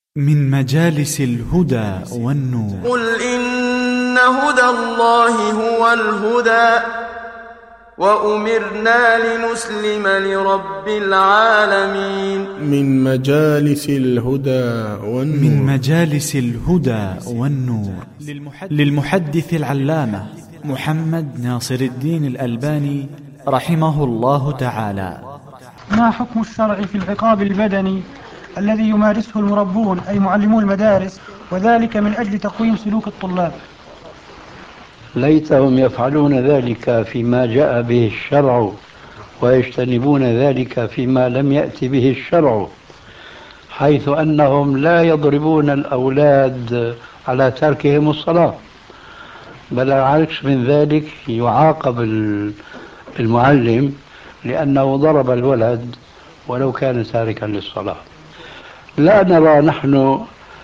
من مجالس الهدى والنور. قل إن هدى الله هو الهدى وأمرنا لنسلم لرب العالمين. من مجالس الهدى والنور. من مجالس الهدى والنور للمحدث العلامة محمد ناصر الدين الألباني رحمه الله تعالى. ما حكم الشرع في العقاب البدني الذي يمارسه المربون أي معلمو المدارس، وذلك من أجل تقويم سلوك الطلاب؟ ليتهم يفعلون ذلك فيما جاء به الشرع ويجتنبون ذلك فيما لم يأتي به الشرع، حيث أنهم لا يضربون الأولاد على تركهم الصلاة، بل العكس من ذلك، يعاقب المعلم لأنه ضرب الولد ولو كان تاركا للصلاة. لا نرى نحن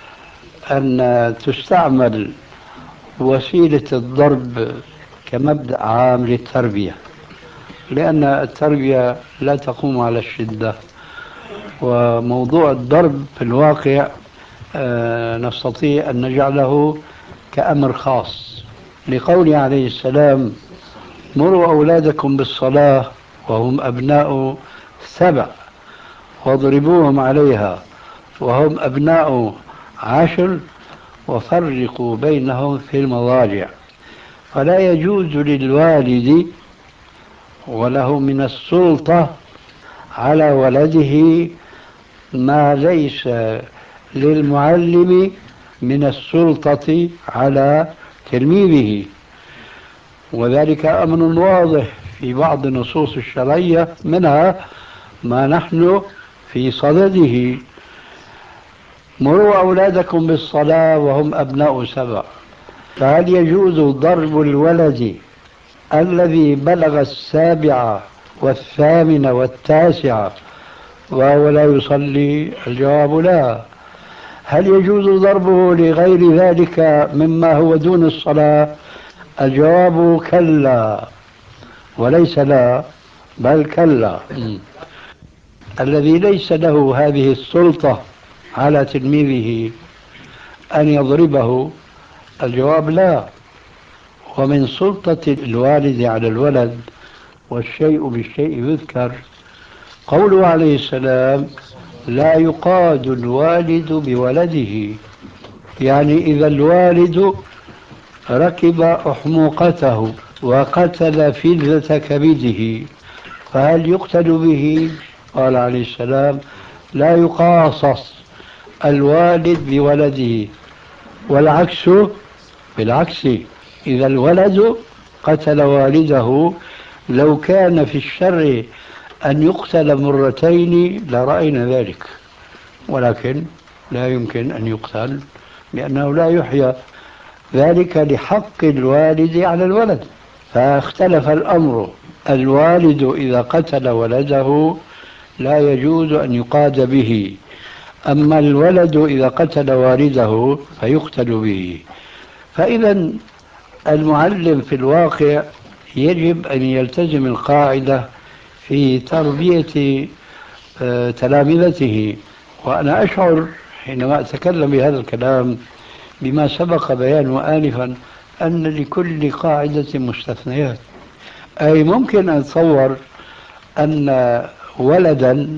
أن تستعمل وسيلة الضرب كمبدأ عام للتربية، لأن التربية لا تقوم على الشدة، وموضوع الضرب في الواقع نستطيع أن نجعله كأمر خاص، لقوله عليه السلام: مروا أولادكم بالصلاة وهم أبناء 7 واضربوهم عليها وهم أبناء 10 وفرقوا بينهم في المضاجع. فلا يجوز للوالد وله من السلطة على ولده ما ليس للمعلم من السلطة على تلميذه، وذلك أمر واضح في بعض النصوص الشرعية، منها ما نحن في صدده: مروا أولادكم بالصلاة وهم أبناء 7. فهل يجوز ضرب الولد الذي بلغ 7 و8 و9 وهو لا يصلي؟ الجواب لا. هل يجوز ضربه لغير ذلك مما هو دون الصلاة؟ الجواب كلا، وليس لا بل كلا. الذي ليس له هذه السلطة على تلميذه أن يضربه، الجواب لا. ومن سلطة الوالد على الولد، والشيء بالشيء يذكر، قوله عليه السلام: لا يقاد الوالد بولده. يعني إذا الوالد ركب أحموقته وقتل فلذة كبده فهل يقتل به؟ قال عليه السلام: لا يقاصص الوالد بولده، والعكس بالعكس. إذا الولد قتل والده لو كان في الشرع أن يقتل مرتين لرأينا ذلك، ولكن لا يمكن أن يقتل لأنه لا يحيى، ذلك لحق الوالد على الولد. فاختلف الأمر، الوالد إذا قتل ولده لا يجوز أن يقاد به، أما الولد إذا قتل والده فيقتل به. فإذا المعلم في الواقع يجب أن يلتزم القاعدة في تربية تلامذته. وأنا أشعر حينما أتكلم بهذا الكلام بما سبق بيانه آنفا أن لكل قاعدة مستثنيات. أي ممكن أن أتصور أن ولدا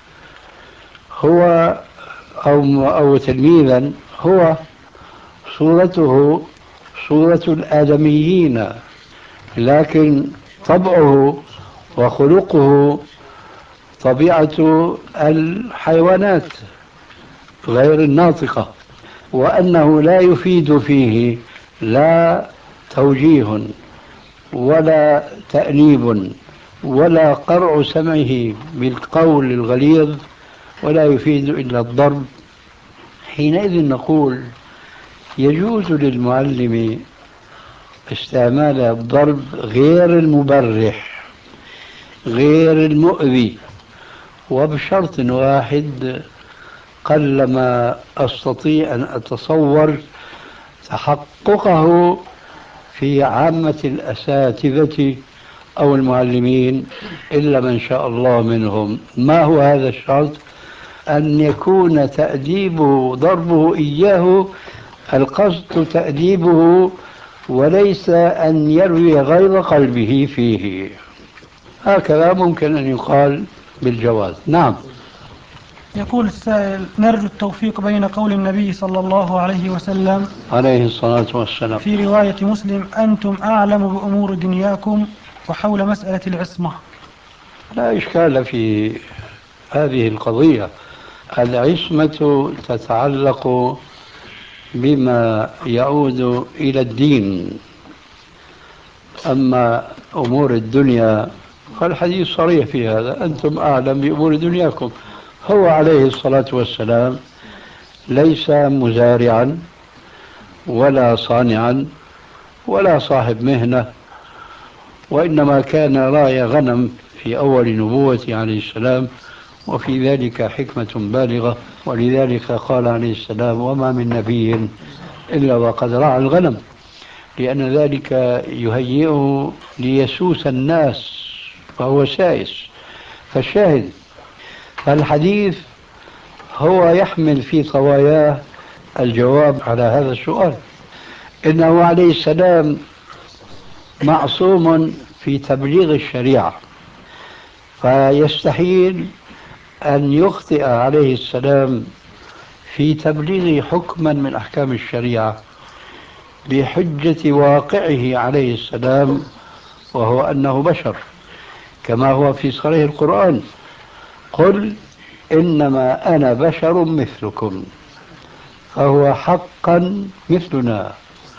هو أو تلميذا هو صورته صورة الآدميين، لكن طبعه وخلقه طبيعة الحيوانات غير الناطقة، وأنه لا يفيد فيه لا توجيه ولا تأنيب ولا قرع سمعه بالقول الغليظ، ولا يفيد إلا الضرب. حينئذ نقول يجوز للمعلم استعمال الضرب غير المبرح غير المؤذي، وبشرط واحد قلما أستطيع أن أتصور تحققه في عامة الأساتذة أو المعلمين إلا من شاء الله منهم. ما هو هذا الشرط؟ أن يكون تأديبه ضربه إياه القصد تأديبه وليس أن يروي غيظ قلبه فيه. هكذا ممكن أن يقال بالجواز. نعم. يقول السائل: نرجو التوفيق بين قول النبي صلى الله عليه وسلم عليه الصلاة والسلام في رواية مسلم: أنتم أعلم بأمور دنياكم، وحول مسألة العصمة. لا إشكال في هذه القضية. العصمة تتعلق بما يعود إلى الدين، أما أمور الدنيا فالحديث صريح في هذا: أنتم أعلم بأمور دنياكم. هو عليه الصلاة والسلام ليس مزارعا ولا صانعا ولا صاحب مهنة، وإنما كان راعي غنم في أول نبوته عليه السلام، وفي ذلك حكمة بالغة، ولذلك قال عليه السلام: وما من نبي إلا وقد رعى الغنم، لأن ذلك يهيئه ليسوس الناس فهو سائس. فالشاهد الحديث هو يحمل في طواياه الجواب على هذا السؤال. إنه عليه السلام معصوم في تبليغ الشريعة، فيستحيل أن يخطئ عليه السلام في تبليغ حكما من أحكام الشريعة بحجة واقعه عليه السلام، وهو أنه بشر، كما هو في صريح القرآن: قل إنما أنا بشر مثلكم. فهو حقا مثلنا،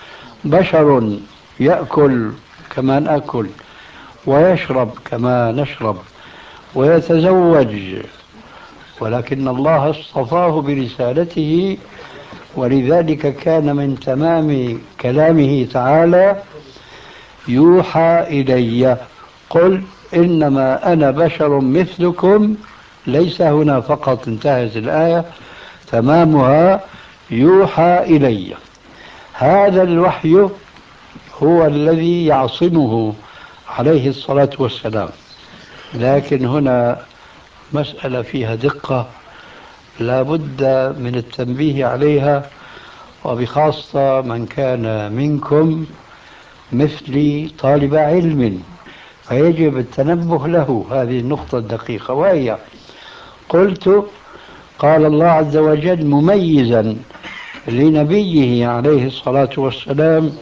بشر يأكل كما نأكل، ويشرب كما نشرب، ويتزوج، ولكن الله اصطفاه برسالته، ولذلك كان من تمام كلامه تعالى: يوحى إلي. قل إنما أنا بشر مثلكم، ليس هنا فقط انتهت الآية، تمامها يوحى إلي. هذا الوحي هو الذي يعصمه عليه الصلاة والسلام. لكن هنا مسألة فيها دقة لا بد من التنبيه عليها، وبخاصة من كان منكم مثلي طالب علم، فيجب التنبه له هذه النقطة الدقيقة. وهي: قلت قال الله عز وجل مميزا لنبيه عليه الصلاة والسلام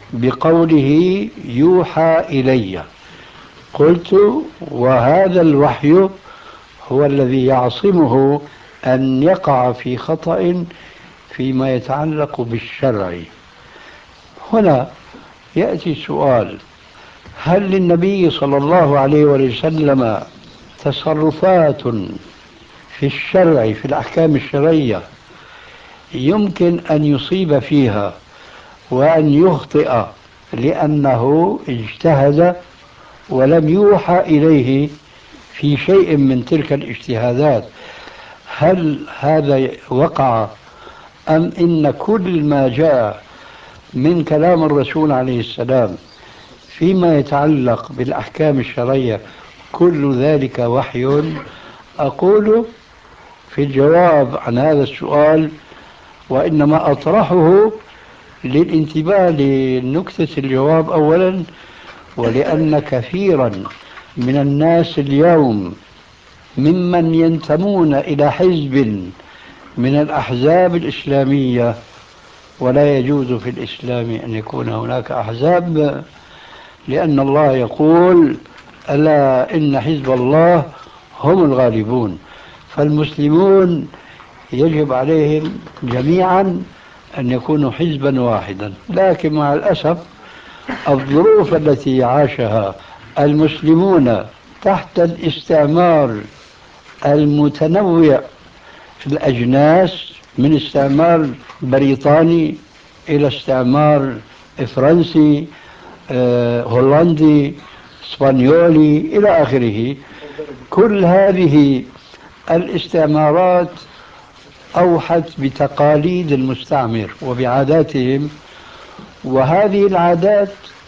بقوله يوحى إلي. قلت: وهذا الوحي هو الذي يعصمه أن يقع في خطأ فيما يتعلق بالشرع. هنا يأتي سؤال: هل للنبي صلى الله عليه وسلم تصرفات في الشرع، في الأحكام الشرعية، يمكن أن يصيب فيها وأن يخطئ لأنه اجتهد ولم يوحى إليه في شيء من تلك الاجتهادات؟ هل هذا وقع، أم إن كل ما جاء من كلام الرسول عليه السلام فيما يتعلق بالأحكام الشرعية كل ذلك وحي؟ أقول في الجواب عن هذا السؤال، وإنما أطرحه للانتباه لنكتة الجواب أولا، ولأن كثيرا من الناس اليوم ممن ينتمون إلى حزب من الأحزاب الإسلامية، ولا يجوز في الإسلام أن يكون هناك أحزاب، لأن الله يقول: ألا إن حزب الله هم الغالبون. فالمسلمون يجب عليهم جميعا أن يكونوا حزبا واحدا. لكن مع الأسف الظروف التي عاشها المسلمون تحت الاستعمار المتنوع في الأجناس، من استعمار بريطاني إلى استعمار فرنسي، هولندي، اسبانيولي، إلى آخره، كل هذه الاستعمارات أوحت بتقاليد المستعمر وبعاداتهم، وهذه العادات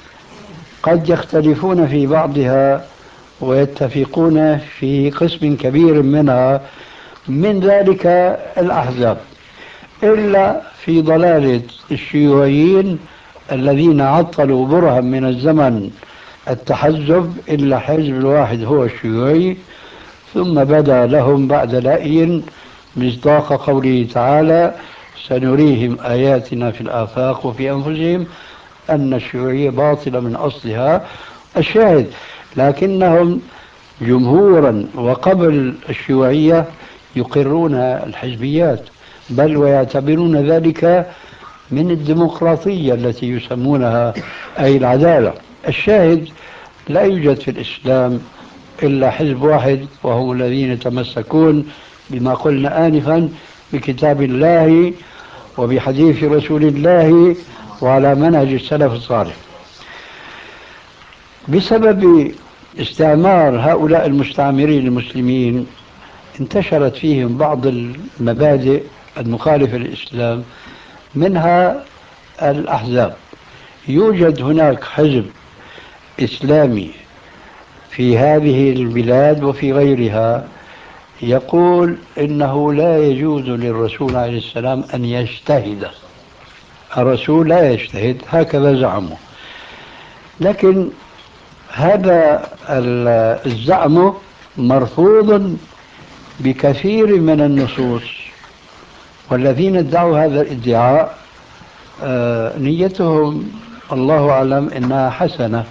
قد يختلفون في بعضها ويتفقون في قسم كبير منها، من ذلك الأحزاب، إلا في ضلالة الشيوعيين الذين عطلوا برهًا من الزمن التحزب، إلا حزب الواحد هو الشيوعي، ثم بدا لهم بعد لأي مصداق قوله تعالى: سنريهم آياتنا في الآفاق وفي أنفسهم، أن الشيوعية باطلة من أصلها. الشاهد لكنهم جمهورا وقبل الشيوعية يقرون الحزبيات، بل ويعتبرون ذلك من الديمقراطية التي يسمونها أي العدالة. الشاهد لا يوجد في الإسلام إلا حزب واحد، وهم الذين يتمسكون بما قلنا آنفا بكتاب الله وبحديث رسول الله وعلى منهج السلف الصالح. بسبب استعمار هؤلاء المستعمرين المسلمين انتشرت فيهم بعض المبادئ المخالفة للإسلام، منها الأحزاب. يوجد هناك حزب إسلامي في هذه البلاد وفي غيرها يقول إنه لا يجوز للرسول عليه السلام أن يجتهد، الرسول لا يجتهد، هكذا زعموا. لكن هذا الزعم مرفوض بكثير من النصوص، والذين ادعوا هذا الادعاء نيتهم الله أعلم إنها حسنة،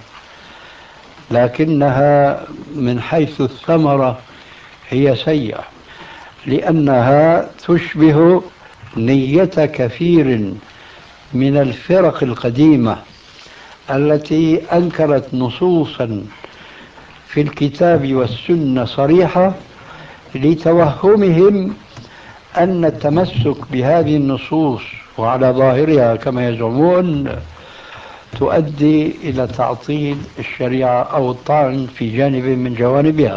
لكنها من حيث الثمرة هي سيئة، لأنها تشبه نية كثير من الفرق القديمة التي أنكرت نصوصا في الكتاب والسنة صريحة لتوهمهم أن التمسك بهذه النصوص وعلى ظاهرها كما يزعمون تؤدي إلى تعطيل الشريعة أو الطعن في جانب من جوانبها.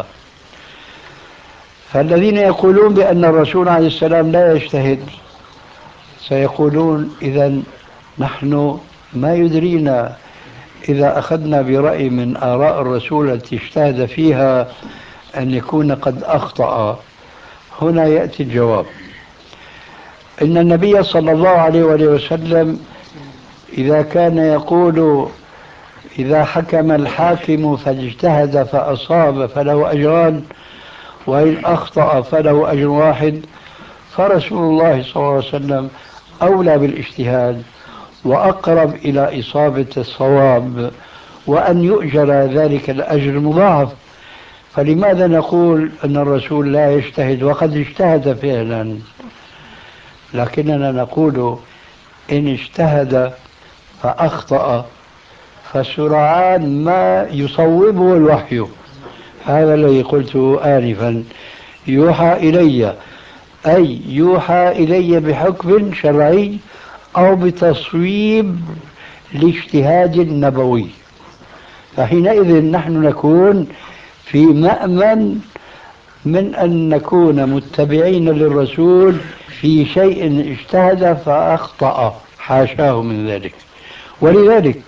فالذين يقولون بأن الرسول عليه السلام لا يجتهد سيقولون إذن نحن ما يدرينا إذا أخذنا برأي من آراء الرسول التي اجتهد فيها أن يكون قد أخطأ. هنا يأتي الجواب: إن النبي صلى الله عليه وسلم إذا كان يقول إذا حكم الحاكم فاجتهد فأصاب فله أجران، وإن أخطأ فله أجر واحد، فرسول الله صلى الله عليه وسلم أولى بالاجتهاد وأقرب إلى إصابة الصواب وأن يؤجر ذلك الأجر المضاعف. فلماذا نقول أن الرسول لا يجتهد وقد اجتهد فعلا؟ لكننا نقول إن اجتهد فأخطأ فسرعان ما يصوبه الوحي. هذا الذي قلته آنفا، يوحى إلي، أي يوحى إلي بحكم شرعي أو بتصويب الاجتهاد النبوي، فحينئذ نحن نكون في مأمن من أن نكون متبعين للرسول في شيء اجتهد فأخطأ، حاشاه من ذلك. ولذلك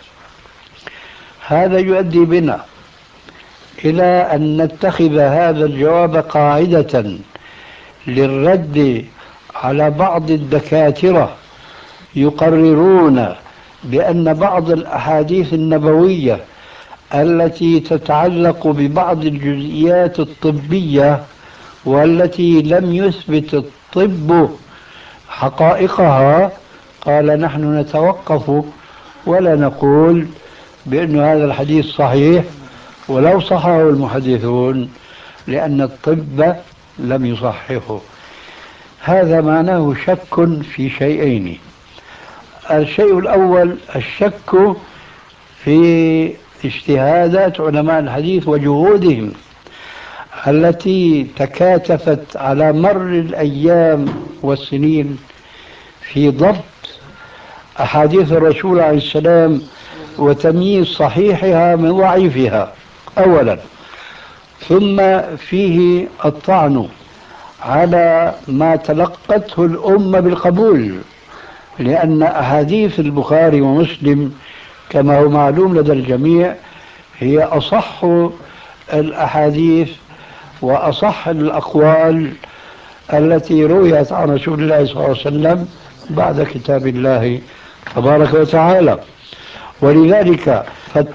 هذا يؤدي بنا إلى أن نتخذ هذا الجواب قاعدة للرد على بعض الدكاترة يقررون بأن بعض الأحاديث النبوية التي تتعلق ببعض الجزئيات الطبية والتي لم يثبت الطب حقائقها، قال نحن نتوقف ولا نقول بأن هذا الحديث صحيح ولو صححه المحدثون، لأن الطب لم يصححه. هذا معناه شك في شيئين: الشيء الأول الشك في اجتهادات علماء الحديث وجهودهم التي تكاتفت على مر الأيام والسنين في ضبط أحاديث الرسول عليه السلام وتمييز صحيحها من ضعيفها أولا. ثم فيه الطعن على ما تلقته الأمة بالقبول، لأن أحاديث البخاري ومسلم كما هو معلوم لدى الجميع هي أصح الأحاديث وأصح الأقوال التي رويت عن رسول الله صلى الله عليه وسلم بعد كتاب الله تبارك وتعالى. ولذلك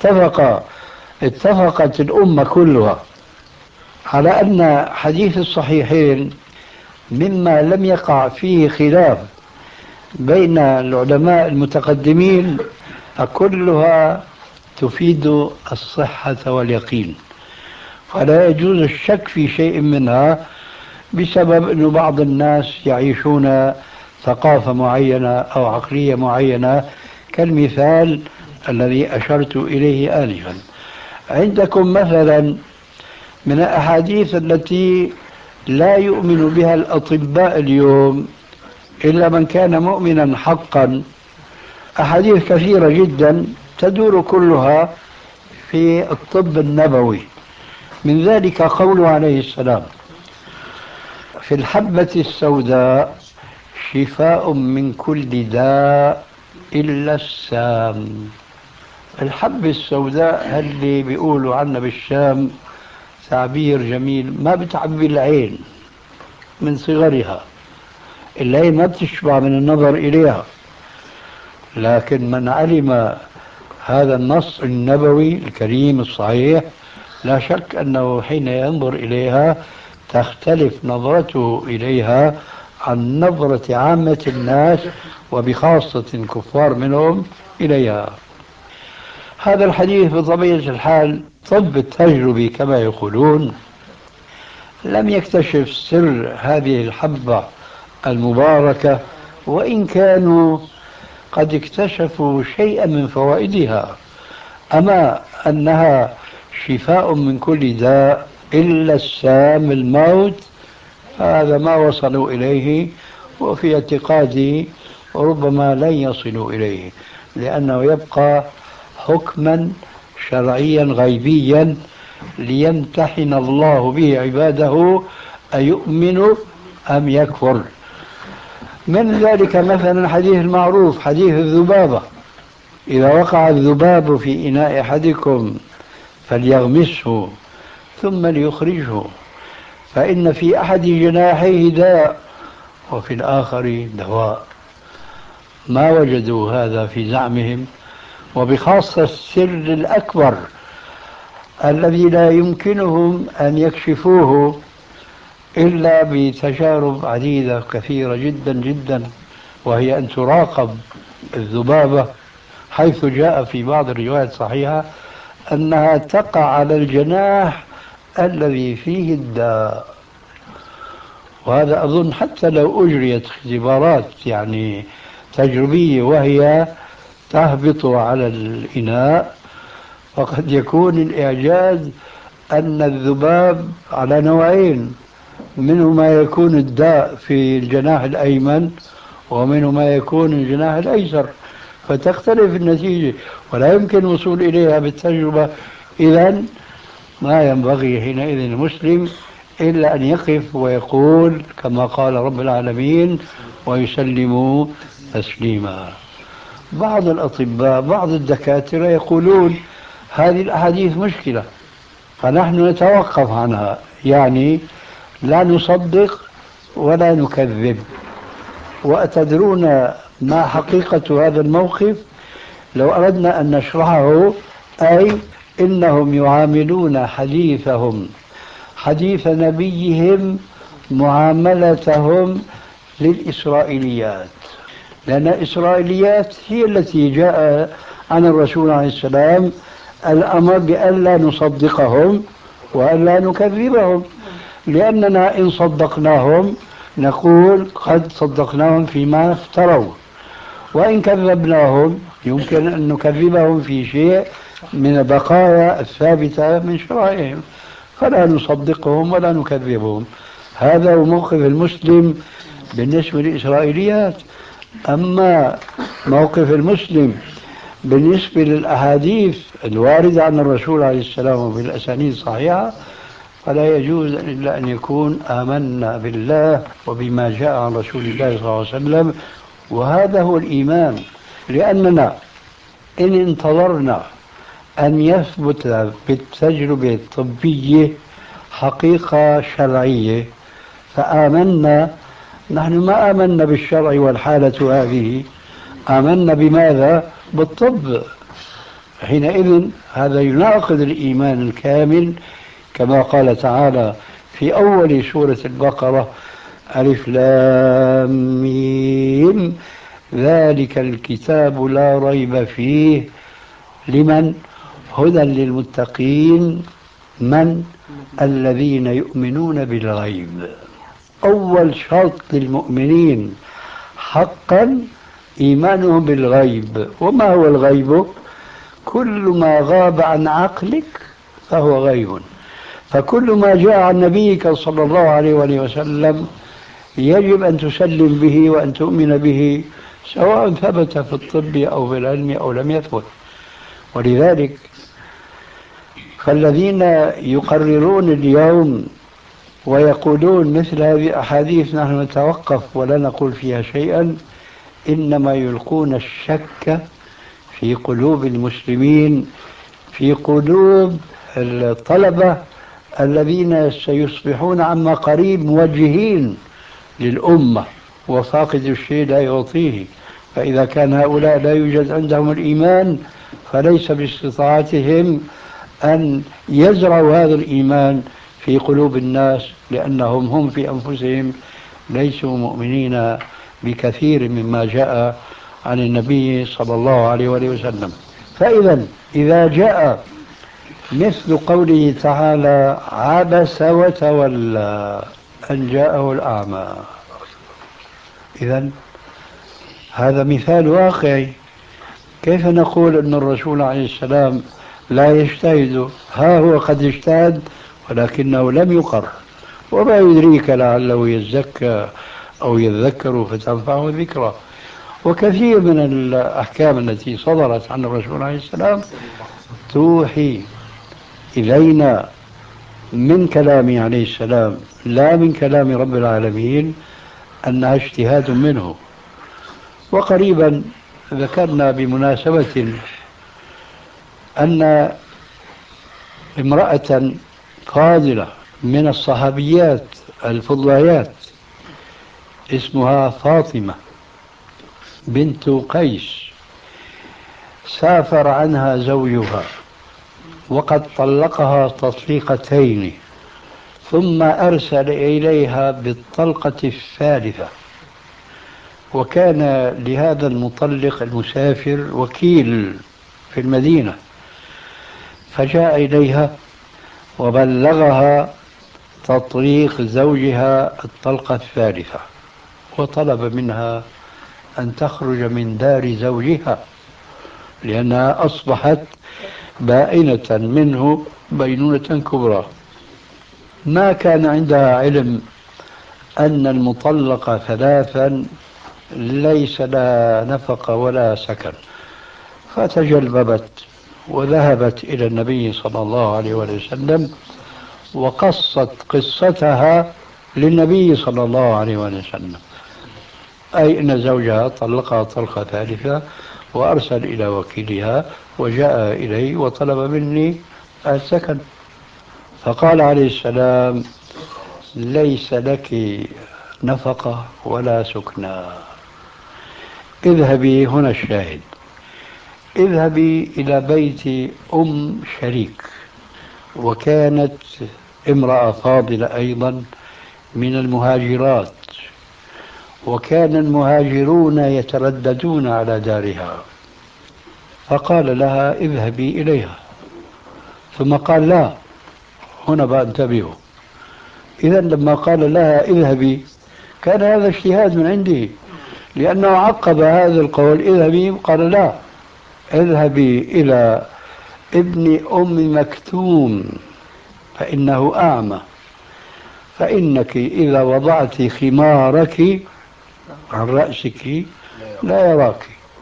اتفقت الأمة كلها على أن حديث الصحيحين مما لم يقع فيه خلاف بين العلماء المتقدمين، كلها تفيد الصحة واليقين، فلا يجوز الشك في شيء منها بسبب أن بعض الناس يعيشون ثقافة معينة أو عقلية معينة، كالمثال الذي أشرت إليه آنفا. عندكم مثلا من الأحاديث التي لا يؤمن بها الأطباء اليوم إلا من كان مؤمنا حقا، أحاديث كثيرة جدا تدور كلها في الطب النبوي. من ذلك قوله عليه السلام: في الحبة السوداء شفاء من كل داء إلا السام. الحبة السوداء اللي بيقولوا عنها بالشام تعبير جميل، ما بتعبي العين من صغرها، العين ما بتشبع من النظر إليها، لكن من علم هذا النص النبوي الكريم الصحيح لا شك أنه حين ينظر إليها تختلف نظرته إليها عن نظرة عامة الناس وبخاصة الكفار منهم إليها. هذا الحديث بطبيعة الحال طب التجربي كما يقولون لم يكتشف سر هذه الحبة المباركة، وإن كانوا قد اكتشفوا شيئا من فوائدها، أما أنها شفاء من كل داء إلا السام الموت، هذا ما وصلوا إليه، وفي اعتقادي ربما لن يصلوا إليه، لأنه يبقى حكما شرعيا غيبيا ليمتحن الله به عباده أيؤمن أم يكفر. من ذلك مثلا الحديث المعروف حديث الذبابة: إذا وقع الذباب في إناء أحدكم فليغمسه ثم ليخرجه، فإن في أحد جناحيه داء وفي الآخر دواء. ما وجدوا هذا في زعمهم، وبخاصة السر الأكبر الذي لا يمكنهم أن يكشفوه إلا بتجارب عديدة كثيرة جدا جدا، وهي أن تراقب الذبابة، حيث جاء في بعض الروايات الصحيحة أنها تقع على الجناح الذي فيه الداء. وهذا أظن حتى لو أجريت اختبارات يعني تجريبية وهي تهبط على الإناء، فقد يكون الإعجاز أن الذباب على نوعين، منه ما يكون الداء في الجناح الأيمن ومنه ما يكون الجناح الأيسر، فتختلف النتيجة ولا يمكن الوصول إليها بالتجربة. إذن ما ينبغي حينئذ المسلم إلا أن يقف ويقول كما قال رب العالمين: ويسلموا تسليما. بعض الأطباء بعض الدكاترة يقولون هذه الأحاديث مشكلة، فنحن نتوقف عنها، يعني لا نصدق ولا نكذب. وأتدرون ما حقيقة هذا الموقف؟ لو أردنا أن نشرحه، أي إنهم يعاملون حديثهم حديث نبيهم معاملتهم للإسرائيليات، لأن الإسرائيليات هي التي جاء عن الرسول عليه السلام الأمر بأن لا نصدقهم وأن لا نكذبهم، لأننا إن صدقناهم نقول قد صدقناهم فيما افتروا، وإن كذبناهم يمكن أن نكذبهم في شيء من البقايا الثابتة من شرائعهم، فلا نصدقهم ولا نكذبهم. هذا هو موقف المسلم بالنسبة للإسرائيليات. أما موقف المسلم بالنسبة للأحاديث الواردة عن الرسول عليه السلام وبالأسانيد الصحيحة، فلا يجوز إلا أن يكون آمنا بالله وبما جاء عن رسول الله صلى الله عليه وسلم، وهذا هو الإيمان. لأننا إن انتظرنا أن يثبت بالتجربة الطبية حقيقة شرعية فآمنا. نحن ما آمنا بالشرع والحالة هذه، آمنا بماذا؟ بالطب. حينئذ هذا يناقض الإيمان الكامل، كما قال تعالى في أول سورة البقرة: ألف لام ميم ذلك الكتاب لا ريب فيه لمن؟ هدى للمتقين، من؟ الذين يؤمنون بالغيب. أول شرط للمؤمنين حقا إيمانهم بالغيب. وما هو الغيب؟ كل ما غاب عن عقلك فهو غيب. فكل ما جاء عن نبيك صلى الله عليه وآله وسلم يجب أن تسلم به وأن تؤمن به، سواء ثبت في الطب أو في العلم أو لم يثبت. ولذلك فالذين يقررون اليوم ويقولون مثل هذه الأحاديث نحن نتوقف ولا نقول فيها شيئا، إنما يلقون الشك في قلوب المسلمين، في قلوب الطلبة الذين سيصبحون عما قريب موجهين للأمة، وفاقد الشيء لا يعطيه. فإذا كان هؤلاء لا يوجد عندهم الإيمان فليس باستطاعتهم أن يزرعوا هذا الإيمان في قلوب الناس، لأنهم هم في أنفسهم ليسوا مؤمنين بكثير مما جاء عن النبي صلى الله عليه وآله وسلم. إذا جاء مثل قوله تعالى: عبس وتولى أن جاءه الأعمى، إذن هذا مثال واقعي. كيف نقول أن الرسول عليه السلام لا يجتهد؟ ها هو قد اجتهد ولكنه لم يقر، وما يدريك لعله يزكى أو يذكر فتنفعه الذكرى. وكثير من الأحكام التي صدرت عن الرسول عليه السلام توحي إلينا من كلامه عليه السلام لا من كلام رب العالمين أنها اجتهاد منه. وقريبا ذكرنا بمناسبة أن امرأة فاضلة من الصحابيات الفضليات اسمها فاطمة بنت قيس سافر عنها زوجها وقد طلقها تطليقتين، ثم أرسل إليها بالطلقة الثالثة. وكان لهذا المطلق المسافر وكيل في المدينة، فجاء إليها وبلغها تطليق زوجها الطلقة الثالثة، وطلب منها أن تخرج من دار زوجها لأنها أصبحت بائنة منه بينونة كبرى. ما كان عندها علم أن المطلقة ثلاثا ليس لها نفقة ولا سكن، فتجلببت وذهبت إلى النبي صلى الله عليه وسلم وقصت قصتها للنبي صلى الله عليه وسلم، أي أن زوجها طلقها طلقة ثالثة وأرسل إلى وكيلها وجاء إلي وطلب مني السكن. فقال عليه السلام: ليس لك نفقة ولا سكنى، اذهبي، هنا الشاهد، اذهبي إلى بيت أم شريك، وكانت امرأة فاضلة أيضا من المهاجرات، وكان المهاجرون يترددون على دارها، فقال لها: اذهبي إليها. ثم قال: لا، هنا بقى انتبهوا. إذا لما قال لها اذهبي كان هذا اجتهاد من عندي، لأنه عقب هذا القول اذهبي قال: لا، اذهبي إلى ابن أم مكتوم فإنه أعمى، فإنك إذا وضعت خمارك عن رأسك لا يراك،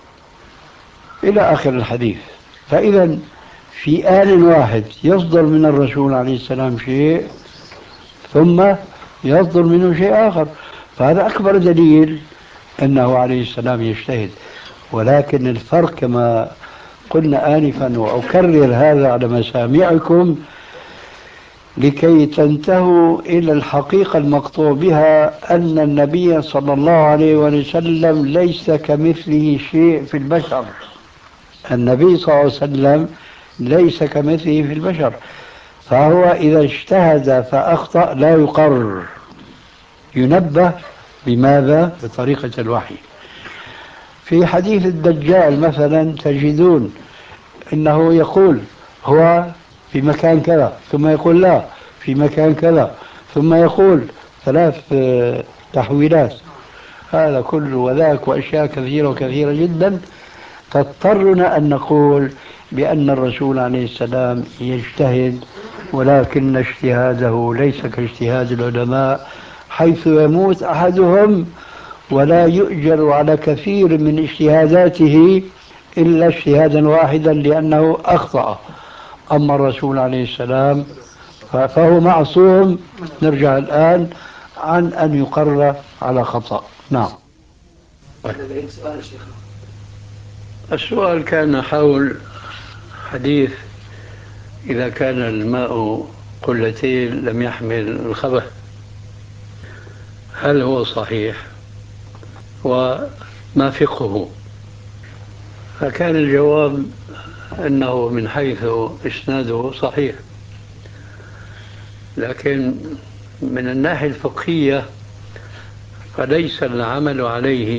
إلى آخر الحديث. فإذا في آن واحد يصدر من الرسول عليه السلام شيء ثم يصدر منه شيء آخر، فهذا أكبر دليل أنه عليه السلام يجتهد. ولكن الفرق كما قلنا آنفا وأكرر هذا على مسامعكم، لكي تنتهوا إلى الحقيقة المقطوع بها أن النبي صلى الله عليه وسلم ليس كمثله شيء في البشر. النبي صلى الله عليه وسلم ليس كمثله في البشر، فهو إذا اجتهد فأخطأ لا يقرر، ينبه. بماذا؟ بطريقة الوحي. في حديث الدجال مثلا تجدون إنه يقول هو في مكان كذا، ثم يقول لا في مكان كذا، ثم يقول 3 تحويلات. هذا كله وذاك وأشياء كثيرة وكثيرة جدا تضطرنا أن نقول بأن الرسول عليه السلام يجتهد، ولكن اجتهاده ليس كاجتهاد العلماء، حيث يموت أحدهم ولا يؤجر على كثير من اجتهاداته إلا اجتهادا واحدا لأنه أخطأ. أما الرسول عليه السلام فهو معصوم، نرجع الآن عن أن يقرر على خطأ. نعم. السؤال كان حول حديث إذا كان الماء قلتين لم يحمل الخبث، هل هو صحيح وما فقهه؟ فكان الجواب أنه من حيث إسناده صحيح، لكن من الناحية الفقهية فليس العمل عليه،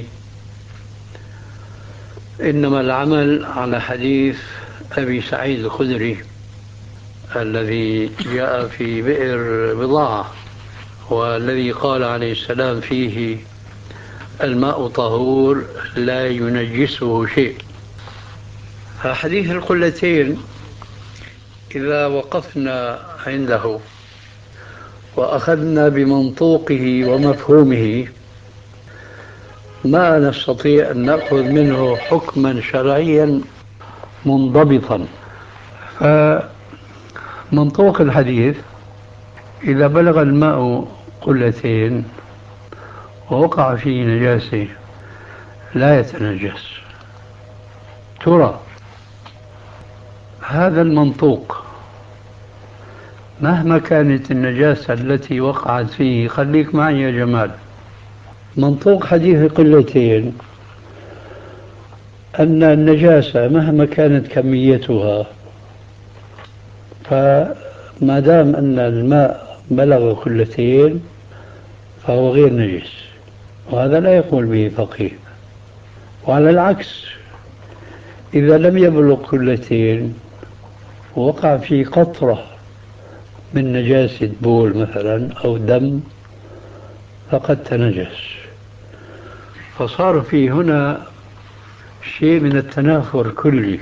إنما العمل على حديث أبي سعيد الخدري الذي جاء في بئر بضاعة، والذي قال عليه السلام فيه الماء طهور لا ينجسه شيء. فحديث القلتين إذا وقفنا عنده وأخذنا بمنطوقه ومفهومه ما نستطيع أن نأخذ منه حكما شرعيا منضبطا. فمنطوق الحديث إذا بلغ الماء قلتين ووقع فيه نجاسة لا يتنجس. ترى هذا المنطوق مهما كانت النجاسة التي وقعت فيه، خليك معي يا جمال، منطوق حديث قلتين أن النجاسة مهما كانت كميتها، فما دام أن الماء بلغ قلتين فهو غير نجس، وهذا لا يقول به فقيه. وعلى العكس إذا لم يبلغ قلتين ووقع في قطرة من نجاسة بول مثلا أو دم فقد تنجس. فصار في هنا شيء من التنافر كلي.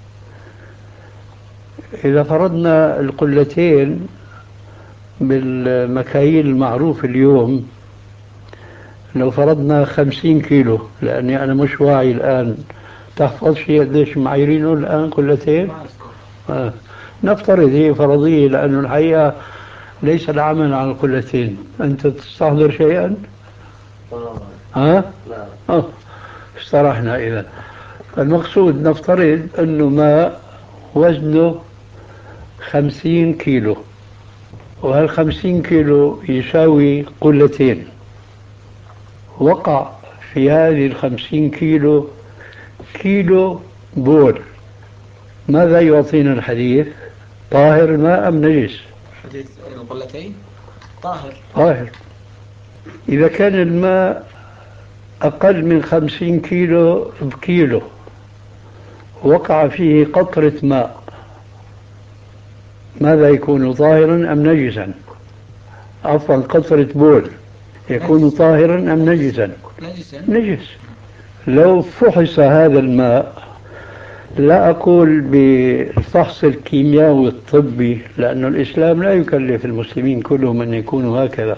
إذا فرضنا القلتين بالمكاييل المعروف اليوم، لو فرضنا 50 كيلو، لأني أنا مش واعي الآن، تحفظ شيء قديش معاييرينه الآن قلتين؟ نفترض هي فرضية، لأنه الحقيقة ليس العمل على القلتين. أنت تستحضر شيئا؟ ها؟ لا. استرحنا إذا. المقصود نفترض أنه ماء وزنه 50 كيلو، وهال50 كيلو يساوي قلتين. وقع في هذه 50 كيلو كيلو بول، ماذا يعطينا الحديث؟ طاهر الماء أم نجس؟ حديث القلتين طاهر. طاهر. إذا كان الماء أقل من 50 كيلو بكيلو وقع فيه قطرة ماء، ماذا يكون؟ طاهرا أم نجسا؟ عفوا، قطرة بول يكون نجس. طاهرا أم نجسا؟ نجس. لو فحص هذا الماء، لا أقول بالفحص الكيميائي الطبي، لأن الإسلام لا يكلف المسلمين كلهم أن يكونوا هكذا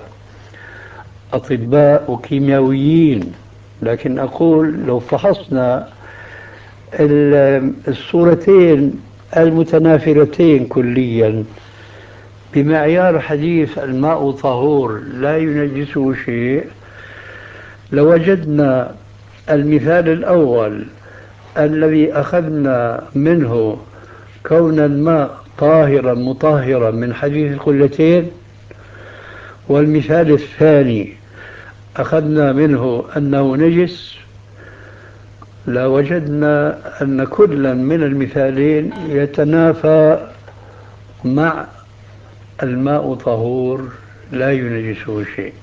أطباء وكيميائيين، لكن أقول لو فحصنا الصورتين المتنافرتين كليا بمعيار حديث الماء طهور لا ينجسه شيء، لوجدنا المثال الأول الذي أخذنا منه كون الماء طاهرا مطهرا من حديث القلتين، والمثال الثاني أخذنا منه أنه نجس، لوجدنا أن كلا من المثالين يتنافى مع الماء طهور لا ينجسه شيء.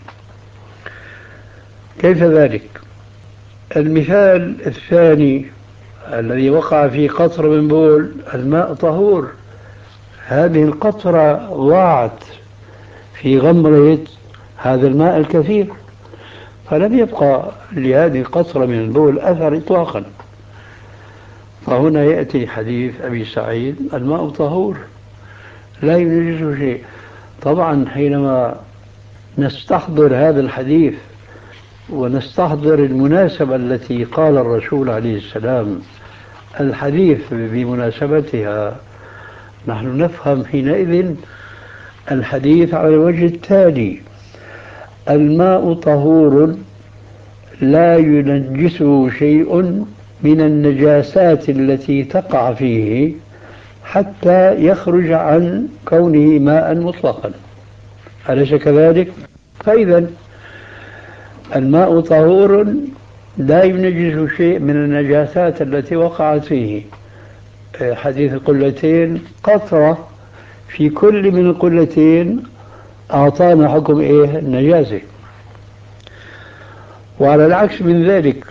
كيف ذلك؟ المثال الثاني الذي وقع فيه قطرة من بول، الماء طهور، هذه القطرة ضاعت في غمرة هذا الماء الكثير، فلم يبقى لهذه القطرة من البول أثر إطلاقا. فهنا يأتي حديث أبي سعيد الماء طهور لا ينجسه شيء. طبعا حينما نستحضر هذا الحديث ونستحضر المناسبة التي قال الرسول عليه السلام الحديث بمناسبتها، نحن نفهم حينئذ الحديث على الوجه التالي: الماء طهور لا ينجسه شيء من النجاسات التي تقع فيه حتى يخرج عن كونه ماء مطلقا، أليس كذلك؟ فإذا الماء طهور لا ينجس شيء من النجاسات التي وقعت فيه. حديث القلتين قطرة في كل من القلتين أعطانا حكم إيه؟ النجاسة. وعلى العكس من ذلك،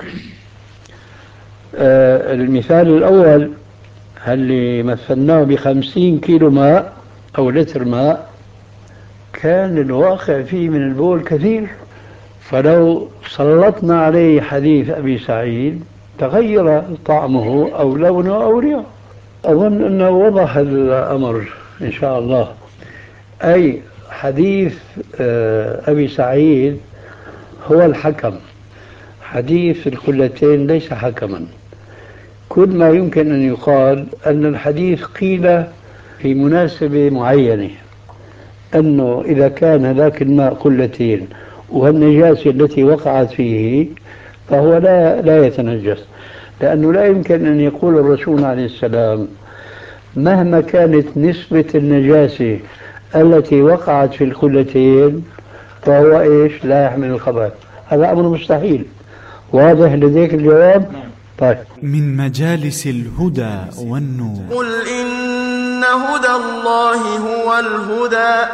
المثال الأول اللي مثلناه ب50 كيلو ماء أو لتر ماء، كان الواقع فيه من البول كثير، فلو سلطنا عليه حديث أبي سعيد تغير طعمه أو لونه أو ريحه. أظن أنه وضح الأمر إن شاء الله. أي حديث أبي سعيد هو الحكم، حديث القلتين ليس حكما. كل ما يمكن أن يقال أن الحديث قيل في مناسبة معينة، أنه إذا كان ذاك الماء قلتين والنجاسة التي وقعت فيه فهو لا يتنجس، لأنه لا يمكن أن يقول الرسول عليه السلام مهما كانت نسبة النجاسة التي وقعت في القلتين فهو إيش؟ لا يحمل الخبث. هذا أمر مستحيل. واضح لديك الجواب؟ طيب. من مجالس الهدى والنور. قل إن هدى الله هو الهدى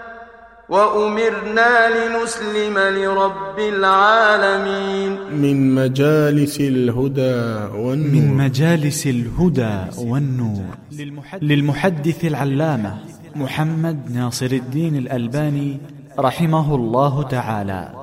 وأمرنا لنسلم لرب العالمين. من مجالس الهدى والنور. من مجالس الهدى والنور للمحدث العلامة محمد ناصر الدين الألباني رحمه الله تعالى.